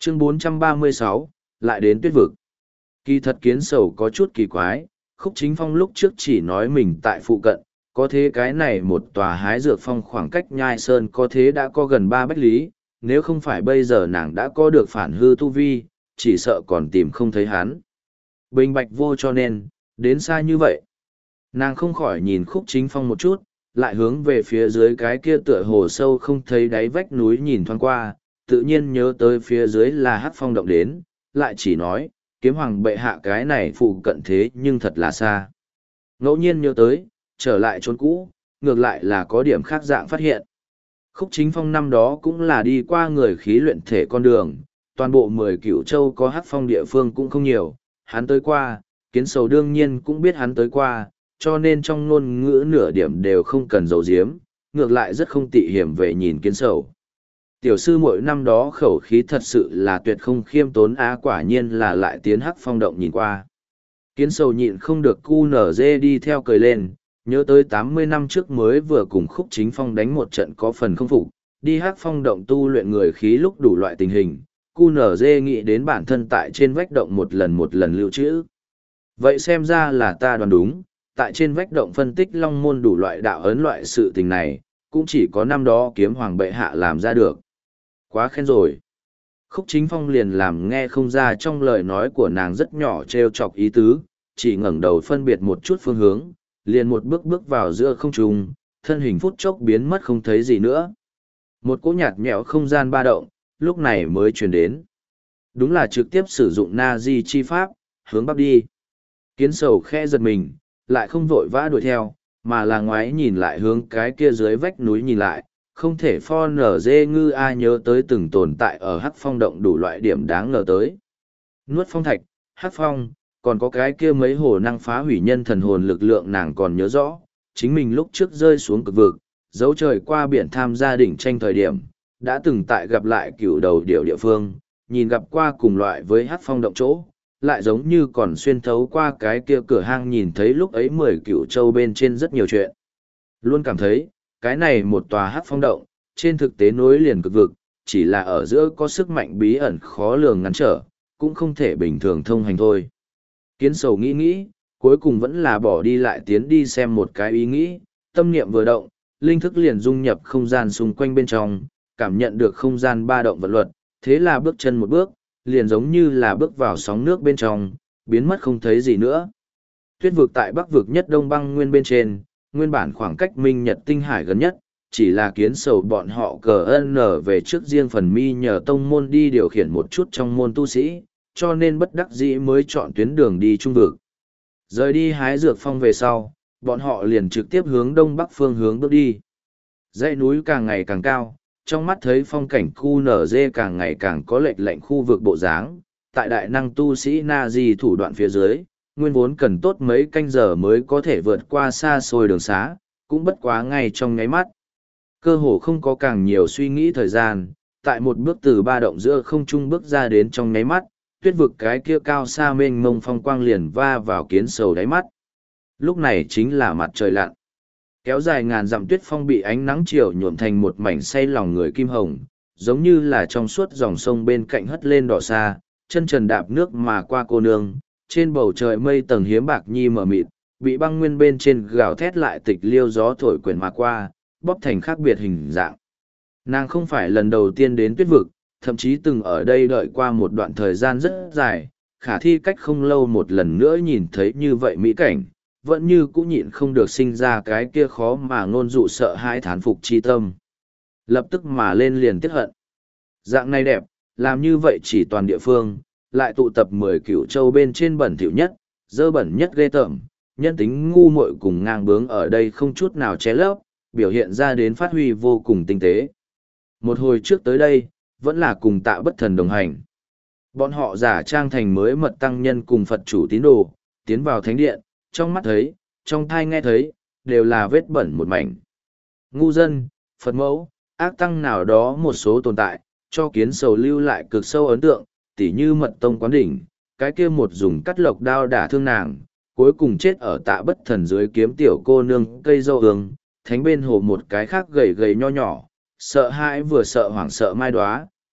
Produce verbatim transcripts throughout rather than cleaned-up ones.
Chương bốn trăm ba mươi sáu, lại đến tuyết vực. Kỳ thật Kiến Sầu có chút kỳ quái, Khúc Chính Phong lúc trước chỉ nói mình tại phụ cận, có thế cái này một tòa hái dược phong khoảng cách Nhai Sơn có thế đã có gần ba bách lý, nếu không phải bây giờ nàng đã có được phản hư tu vi, chỉ sợ còn tìm không thấy hắn. Bình bạch vô cho nên, đến xa như vậy. Nàng không khỏi nhìn Khúc Chính Phong một chút, lại hướng về phía dưới cái kia tựa hồ sâu không thấy đáy vách núi nhìn thoáng qua, tự nhiên nhớ tới phía dưới là Hắc Phong động đến, lại chỉ nói, kiếm hoàng bệ hạ cái này phụ cận thế nhưng thật là xa. Ngẫu nhiên nhớ tới, trở lại chốn cũ, ngược lại là có điểm khác dạng phát hiện. Khúc Chính Phong năm đó cũng là đi qua người khí luyện thể con đường, toàn bộ mười cửu châu có Hắc Phong địa phương cũng không nhiều, hắn tới qua, Kiến Sầu đương nhiên cũng biết hắn tới qua, cho nên trong ngôn ngữ nửa điểm đều không cần giấu giếm, ngược lại rất không tị hiểm về nhìn Kiến Sầu. Tiểu sư mỗi năm đó khẩu khí thật sự là tuyệt không khiêm tốn á, quả nhiên là lại tiến Hắc Phong động nhìn qua. Kiến Sầu nhịn không được cu nở dê đi theo cười lên, nhớ tới tám mươi năm trước mới vừa cùng Khúc Chính Phong đánh một trận có phần không phục, đi Hắc Phong động tu luyện người khí lúc đủ loại tình hình, cu nở dê nghĩ đến bản thân tại trên vách động một lần một lần lưu trữ. Vậy xem ra là ta đoán đúng, tại trên vách động phân tích long môn đủ loại đạo ấn loại sự tình này, cũng chỉ có năm đó kiếm hoàng bệ hạ làm ra được. Quá khen rồi. Khúc Chính Phong liền làm nghe không ra trong lời nói của nàng rất nhỏ trêu chọc ý tứ, chỉ ngẩng đầu phân biệt một chút phương hướng, liền một bước bước vào giữa không trung, thân hình phút chốc biến mất không thấy gì nữa. Một cỗ nhạt nhẽo không gian ba động, lúc này mới truyền đến. Đúng là trực tiếp sử dụng na di chi pháp, hướng bắc đi. Kiến Sầu khẽ giật mình, lại không vội vã đuổi theo, mà là ngoái nhìn lại hướng cái kia dưới vách núi nhìn lại, không thể pho nở dê ngư a nhớ tới từng tồn tại ở Hắc Phong động đủ loại điểm đáng ngờ tới. Nuốt phong thạch, Hắc Phong, còn có cái kia mấy hồ năng phá hủy nhân thần hồn lực lượng nàng còn nhớ rõ, chính mình lúc trước rơi xuống cực vực, dấu trời qua biển tham gia đỉnh tranh thời điểm, đã từng tại gặp lại cửu đầu điệu địa phương, nhìn gặp qua cùng loại với Hắc Phong động chỗ, lại giống như còn xuyên thấu qua cái kia cửa hang nhìn thấy lúc ấy mười cửu châu bên trên rất nhiều chuyện. Luôn cảm thấy, cái này một tòa Hắc Phong động, trên thực tế nối liền cực vực, chỉ là ở giữa có sức mạnh bí ẩn khó lường ngăn trở, cũng không thể bình thường thông hành thôi. Kiến Sầu nghĩ nghĩ, cuối cùng vẫn là bỏ đi lại tiến đi xem một cái ý nghĩ, tâm niệm vừa động, linh thức liền dung nhập không gian xung quanh bên trong, cảm nhận được không gian ba động vận luật, thế là bước chân một bước, liền giống như là bước vào sóng nước bên trong, biến mất không thấy gì nữa. Tuyết vực tại Bắc vực nhất Đông Băng Nguyên bên trên, nguyên bản khoảng cách Minh Nhật Tinh Hải gần nhất, chỉ là Kiến Sầu bọn họ cờ ân nở về trước riêng phần mi nhờ tông môn đi điều khiển một chút trong môn tu sĩ, cho nên bất đắc dĩ mới chọn tuyến đường đi trung vực. Rời đi hái dược phong về sau, bọn họ liền trực tiếp hướng đông bắc phương hướng bước đi. Dãy núi càng ngày càng cao, trong mắt thấy phong cảnh khu nở dê càng ngày càng có lệch lệnh khu vực bộ dáng, tại đại năng tu sĩ na di thủ đoạn phía dưới, nguyên vốn cần tốt mấy canh giờ mới có thể vượt qua xa xôi đường xá, cũng bất quá ngay trong nháy mắt. Cơ hồ không có càng nhiều suy nghĩ thời gian, tại một bước từ ba động giữa không trung bước ra đến trong nháy mắt, tuyết vực cái kia cao xa mênh mông phong quang liền va vào Kiến Sầu đáy mắt. Lúc này chính là mặt trời lặn. Kéo dài ngàn dặm tuyết phong bị ánh nắng chiều nhuộm thành một mảnh say lòng người kim hồng, giống như là trong suốt dòng sông bên cạnh hất lên đỏ xa, chân trần đạp nước mà qua cô nương, trên bầu trời mây tầng hiếm bạc nhi mờ mịt, bị băng nguyên bên trên gào thét lại tịch liêu gió thổi quyển mà qua, bóp thành khác biệt hình dạng. Nàng không phải lần đầu tiên đến tuyết vực, thậm chí từng ở đây đợi qua một đoạn thời gian rất dài, khả thi cách không lâu một lần nữa nhìn thấy như vậy mỹ cảnh, vẫn như cũng nhịn không được sinh ra cái kia khó mà ngôn dụ sợ hãi thán phục chi tâm. Lập tức mà lên liền tiếc hận. Dạng này đẹp, làm như vậy chỉ toàn địa phương, lại tụ tập mười cửu châu bên trên bẩn thỉu nhất, dơ bẩn nhất ghê tởm, nhân tính ngu muội cùng ngang bướng ở đây không chút nào che lấp, biểu hiện ra đến phát huy vô cùng tinh tế. Một hồi trước tới đây, vẫn là cùng Tạ Bất Thần đồng hành. Bọn họ giả trang thành mới mật tăng nhân cùng Phật chủ tín đồ, tiến vào thánh điện, trong mắt thấy, trong thai nghe thấy, đều là vết bẩn một mảnh. Ngu dân, Phật mẫu, ác tăng nào đó một số tồn tại, cho Kiến Sầu lưu lại cực sâu ấn tượng, tỉ như mật tông quán đỉnh, cái kia một dùng cắt lộc đao đả thương nàng, cuối cùng chết ở Tạ Bất Thần dưới kiếm tiểu cô nương cây dâu hương, thánh bên hồ một cái khác gầy gầy nho nhỏ, sợ hãi vừa sợ hoảng sợ mai đoá,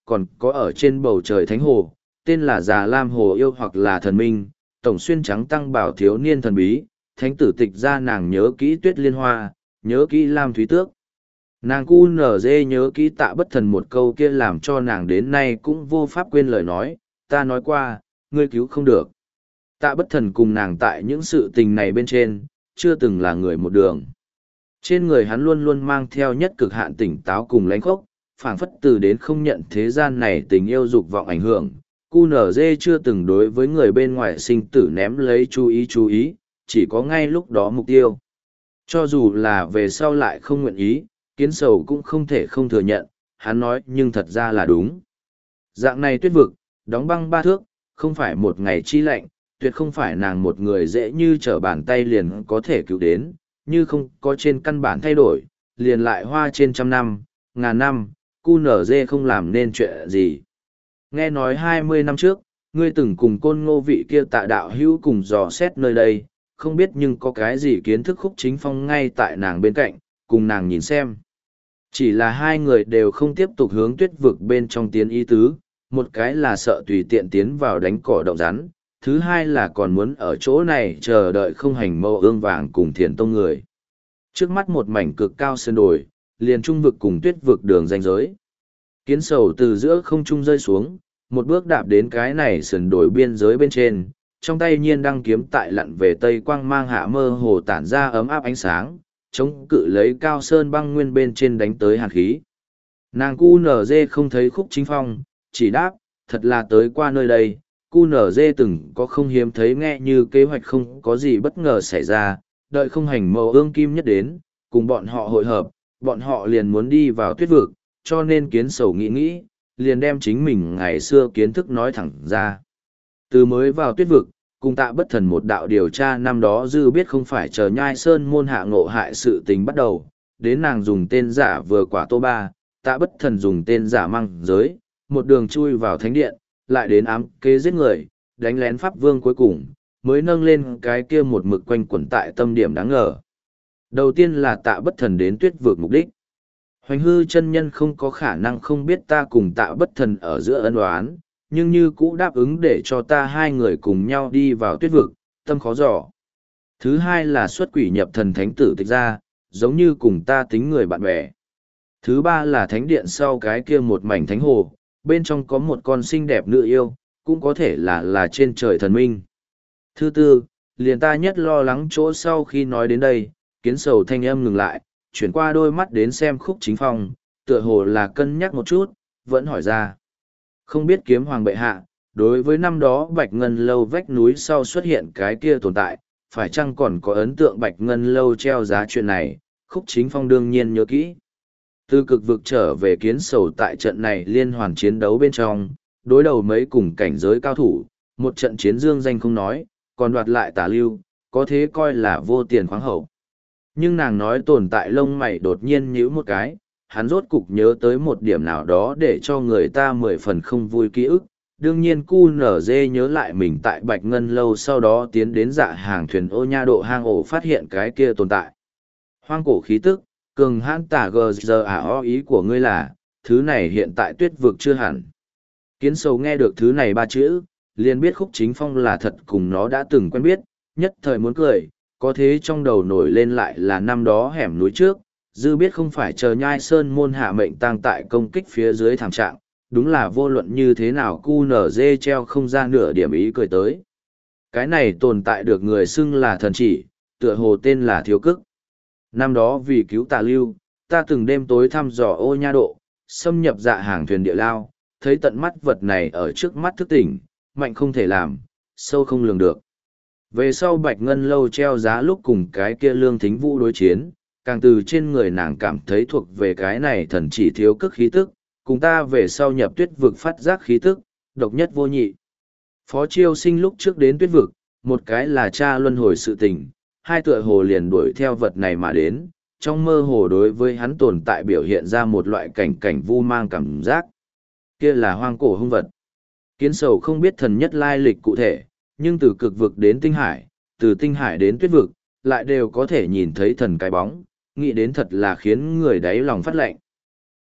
còn có ở trên bầu trời thánh hồ, tên là Già Lam Hồ Yêu hoặc là thần minh, tổng xuyên trắng tăng bảo thiếu niên thần bí, thánh tử tịch ra nàng nhớ kỹ tuyết liên hoa, nhớ kỹ Lam Thúy Tước. Nàng cu nở dê nhớ kỹ Tạ Bất Thần một câu kia làm cho nàng đến nay cũng vô pháp quên lời nói, ta nói qua, ngươi cứu không được. Tạ Bất Thần cùng nàng tại những sự tình này bên trên, chưa từng là người một đường. Trên người hắn luôn luôn mang theo nhất cực hạn tỉnh táo cùng lãnh khốc, phảng phất từ đến không nhận thế gian này tình yêu dục vọng ảnh hưởng. cu nở dê chưa từng đối với người bên ngoài sinh tử ném lấy chú ý chú ý, chỉ có ngay lúc đó mục tiêu. Cho dù là về sau lại không nguyện ý, kiến sầu cũng không thể không thừa nhận, hắn nói nhưng thật ra là đúng. Dạng này tuyết vực, đóng băng ba thước, không phải một ngày chi lạnh, tuyệt không phải nàng một người dễ như trở bàn tay liền có thể cứu đến, như không có trên căn bản thay đổi, liền lại hoa trên trăm năm, ngàn năm, cu nở dê không làm nên chuyện gì. Nghe nói hai mươi năm trước, ngươi từng cùng côn ngô vị kia Tạ đạo hữu cùng dò xét nơi đây, không biết nhưng có cái gì kiến thức Khúc Chính Phong ngay tại nàng bên cạnh, cùng nàng nhìn xem. Chỉ là hai người đều không tiếp tục hướng tuyết vực bên trong tiến ý tứ, một cái là sợ tùy tiện tiến vào đánh cỏ động rắn, thứ hai là còn muốn ở chỗ này chờ đợi không hành mâu ương vàng cùng thiền tông người. Trước mắt một mảnh cực cao sơn đồi, liền trung vực cùng tuyết vực đường ranh giới. Kiến sầu từ giữa không trung rơi xuống, một bước đạp đến cái này sườn đồi biên giới bên trên, trong tay nhiên đăng kiếm tại lặn về tây quang mang hạ mơ hồ tản ra ấm áp ánh sáng, chống cự lấy cao sơn băng nguyên bên trên đánh tới hàn khí. Nàng cu nở dê không thấy Khúc Chính Phong, chỉ đáp, thật là tới qua nơi đây, cu nở dê từng có không hiếm thấy nghe như kế hoạch không có gì bất ngờ xảy ra, đợi không hành màu ương kim nhất đến, cùng bọn họ hội hợp, bọn họ liền muốn đi vào tuyết vực, cho nên kiến sầu nghĩ nghĩ, liền đem chính mình ngày xưa kiến thức nói thẳng ra. Từ mới vào tuyết vực, cùng Tạ Bất Thần một đạo điều tra năm đó dư biết không phải chờ nhai sơn môn hạ ngộ hại sự tình bắt đầu, đến nàng dùng tên giả vừa quả tô ba, Tạ Bất Thần dùng tên giả măng giới, một đường chui vào thánh điện, lại đến ám kế giết người, đánh lén pháp vương cuối cùng, mới nâng lên cái kia một mực quanh quẩn tại tâm điểm đáng ngờ. Đầu tiên là Tạ Bất Thần đến tuyết vực mục đích. Hoành hư chân nhân không có khả năng không biết ta cùng Tạ Bất Thần ở giữa ân oán, nhưng như cũ đáp ứng để cho ta hai người cùng nhau đi vào tuyết vực, tâm khó dò. Thứ hai là xuất quỷ nhập thần thánh tử tịch ra, giống như cùng ta tính người bạn bè. Thứ ba là thánh điện sau cái kia một mảnh thánh hồ, bên trong có một con xinh đẹp nữ yêu, cũng có thể là là trên trời thần minh. Thứ tư, liền ta nhất lo lắng chỗ sau khi nói đến đây, kiến sầu thanh âm ngừng lại, chuyển qua đôi mắt đến xem Khúc Chính Phong, tựa hồ là cân nhắc một chút, vẫn hỏi ra. Không biết kiếm hoàng bệ hạ, đối với năm đó Bạch Ngân Lâu vách núi sau xuất hiện cái kia tồn tại, phải chăng còn có ấn tượng Bạch Ngân Lâu treo giá chuyện này, Khúc Chính Phong đương nhiên nhớ kỹ. Từ cực vực trở về kiến sầu tại trận này liên hoàn chiến đấu bên trong, đối đầu mấy cùng cảnh giới cao thủ, một trận chiến dương danh không nói, còn đoạt lại tả lưu, có thế coi là vô tiền khoáng hậu. Nhưng nàng nói tồn tại lông mày đột nhiên nhíu một cái, hắn rốt cục nhớ tới một điểm nào đó để cho người ta mười phần không vui ký ức. Đương nhiên cu nở dê nhớ lại mình tại Bạch Ngân Lâu sau đó tiến đến dạ hàng thuyền ô nha độ hang ổ phát hiện cái kia tồn tại. Hoang cổ khí tức, cường hãn tả gờ giờ à o ý của ngươi là, thứ này hiện tại tuyết vực chưa hẳn. Kiến sầu nghe được thứ này ba chữ, liền biết Khúc Chính Phong là thật cùng nó đã từng quen biết, nhất thời muốn cười, có thế trong đầu nổi lên lại là năm đó hẻm núi trước, dư biết không phải chờ nhai sơn môn hạ mệnh tang tại công kích phía dưới thảm trạng, đúng là vô luận như thế nào cu nở dê treo không ra nửa điểm ý cười tới. Cái này tồn tại được người xưng là thần chỉ, tựa hồ tên là thiếu cức. Năm đó vì cứu tà lưu, ta từng đêm tối thăm dò ô nha độ, xâm nhập dạ hàng thuyền địa lao, thấy tận mắt vật này ở trước mắt thức tỉnh, mạnh không thể làm, sâu không lường được. Về sau Bạch Ngân Lâu treo giá lúc cùng cái kia Lương Thính Vũ đối chiến, càng từ trên người nàng cảm thấy thuộc về cái này thần chỉ thiếu cức khí tức, cùng ta về sau nhập tuyết vực phát giác khí tức, độc nhất vô nhị. Phó Chiêu Sinh lúc trước đến tuyết vực, một cái là cha luân hồi sự tình, hai tựa hồ liền đuổi theo vật này mà đến, trong mơ hồ đối với hắn tồn tại biểu hiện ra một loại cảnh cảnh vu mang cảm giác. Kia là hoang cổ hung vật. Kiến sầu không biết thần nhất lai lịch cụ thể, nhưng từ cực vực đến tinh hải, từ tinh hải đến tuyết vực, lại đều có thể nhìn thấy thần cái bóng, nghĩ đến thật là khiến người đáy lòng phát lệnh.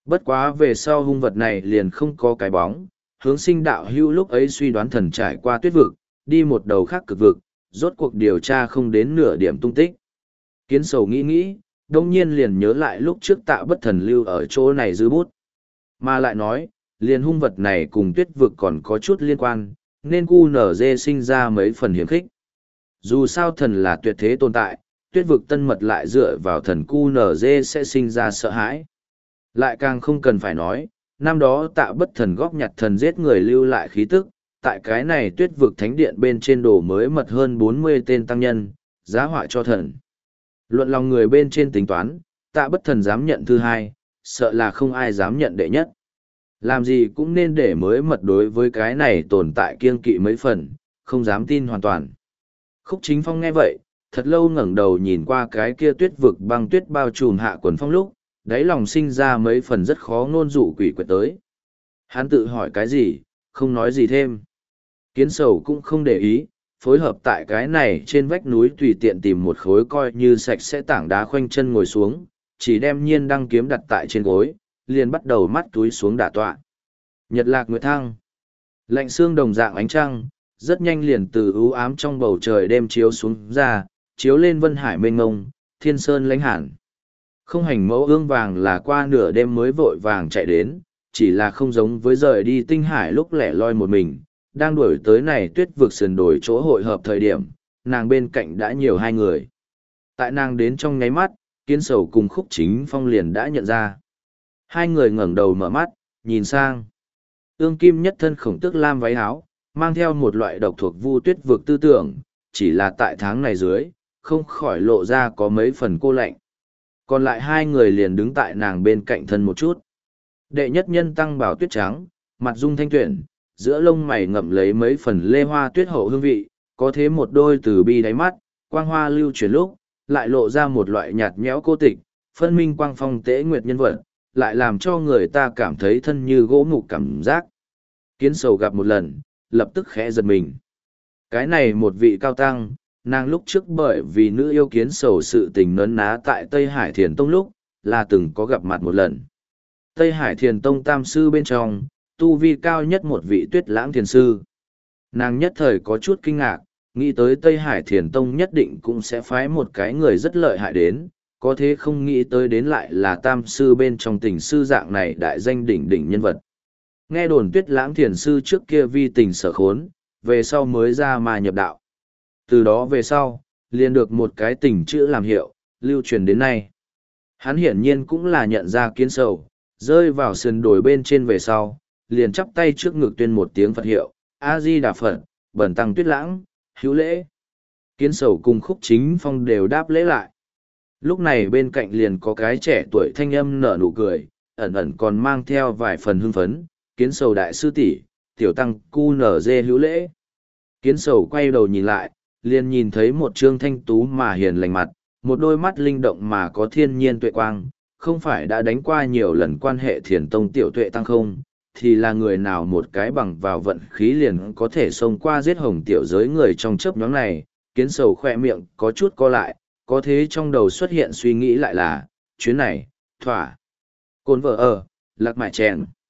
Bất quá về sau hung vật này liền không có cái bóng, hướng sinh đạo hữu lúc ấy suy đoán thần trải qua tuyết vực, đi một đầu khác cực vực, rốt cuộc điều tra không đến nửa điểm tung tích. Kiến sầu nghĩ nghĩ, đông nhiên liền nhớ lại lúc trước tạ bất thần lưu ở chỗ này giữ bút. Mà lại nói, liền hung vật này cùng tuyết vực còn có chút liên quan, nên cu nở dê sinh ra mấy phần hiếm khích. Dù sao thần là tuyệt thế tồn tại, tuyết vực tân mật lại dựa vào thần cu nở dê sẽ sinh ra sợ hãi. Lại càng không cần phải nói, năm đó tạ bất thần góp nhặt thần giết người lưu lại khí tức, tại cái này tuyết vực thánh điện bên trên đồ mới mật hơn bốn mươi tên tăng nhân, giá họa cho thần. Luận lòng người bên trên tính toán, tạ bất thần dám nhận thứ hai, sợ là không ai dám nhận đệ nhất. Làm gì cũng nên để mới mật đối với cái này tồn tại kiêng kỵ mấy phần, không dám tin hoàn toàn. Khúc Chính Phong nghe vậy, thật lâu ngẩng đầu nhìn qua cái kia tuyết vực băng tuyết bao trùm hạ quần phong lúc, đáy lòng sinh ra mấy phần rất khó ngôn dụ quỷ quyệt tới. Hắn tự hỏi cái gì, không nói gì thêm. Kiến sầu cũng không để ý, phối hợp tại cái này trên vách núi tùy tiện tìm một khối coi như sạch sẽ tảng đá khoanh chân ngồi xuống, chỉ đem nhiên đăng kiếm đặt tại trên gối, liền bắt đầu mắt túi xuống đả tọa. Nhật lạc nguyệt thăng. Lạnh xương đồng dạng ánh trăng, rất nhanh liền từ ưu ám trong bầu trời đêm chiếu xuống ra, chiếu lên vân hải mênh ngông, thiên sơn lãnh hẳn. Không hành mẫu ương vàng là qua nửa đêm mới vội vàng chạy đến, chỉ là không giống với rời đi tinh hải lúc lẻ loi một mình, đang đuổi tới này tuyết vực sườn đổi chỗ hội hợp thời điểm, nàng bên cạnh đã nhiều hai người. Tại nàng đến trong nháy mắt, Kiến sầu cùng Khúc Chính Phong liền đã nhận ra. Hai người ngẩng đầu mở mắt, nhìn sang. Ương kim nhất thân khổng tước lam váy áo, mang theo một loại độc thuộc vu tuyết vực tư tưởng, chỉ là tại tháng này dưới, không khỏi lộ ra có mấy phần cô lạnh. Còn lại hai người liền đứng tại nàng bên cạnh thân một chút. Đệ nhất nhân tăng bảo tuyết trắng, mặt dung thanh tuyển, giữa lông mày ngậm lấy mấy phần lê hoa tuyết hậu hương vị, có thế một đôi từ bi đáy mắt, quang hoa lưu chuyển lúc, lại lộ ra một loại nhạt nhẽo cô tịch, phân minh quang phong tế nguyệt nhân vật, lại làm cho người ta cảm thấy thân như gỗ mục cảm giác. Kiến sầu gặp một lần, lập tức khẽ giật mình. Cái này một vị cao tăng, nàng lúc trước bởi vì nữ yêu kiến sầu sự tình nấn ná tại Tây Hải Thiền Tông lúc, là từng có gặp mặt một lần. Tây Hải Thiền Tông tam sư bên trong, tu vi cao nhất một vị tuyết lãng thiền sư. Nàng nhất thời có chút kinh ngạc, nghĩ tới Tây Hải Thiền Tông nhất định cũng sẽ phái một cái người rất lợi hại đến, có thế không nghĩ tới đến lại là tam sư bên trong tình sư dạng này đại danh đỉnh đỉnh nhân vật. Nghe đồn tuyết lãng thiền sư trước kia vi tình sở khốn, về sau mới ra mà nhập đạo. Từ đó về sau, liền được một cái tình chữ làm hiệu, lưu truyền đến nay. Hắn hiển nhiên cũng là nhận ra Kiến sầu, rơi vào sườn đồi bên trên về sau, liền chắp tay trước ngực tuyên một tiếng Phật hiệu, A-di-đà Phật, bần tăng tuyết lãng, hữu lễ. Kiến sầu cùng Khúc Chính Phong đều đáp lễ lại. Lúc này bên cạnh liền có cái trẻ tuổi thanh âm nở nụ cười, ẩn ẩn còn mang theo vài phần hưng phấn, Kiến sầu đại sư tỷ, tiểu tăng cu nở dê hữu lễ. Kiến sầu quay đầu nhìn lại, liền nhìn thấy một trương thanh tú mà hiền lành mặt, một đôi mắt linh động mà có thiên nhiên tuệ quang, không phải đã đánh qua nhiều lần quan hệ thiền tông tiểu tuệ tăng không, thì là người nào một cái bằng vào vận khí liền có thể xông qua giết hồng tiểu giới người trong chớp nhoáng này. Kiến sầu khoe miệng có chút co lại, có thế trong đầu xuất hiện suy nghĩ lại là, chuyến này, thỏa. Cồn vợ ở, lạc mại chèn.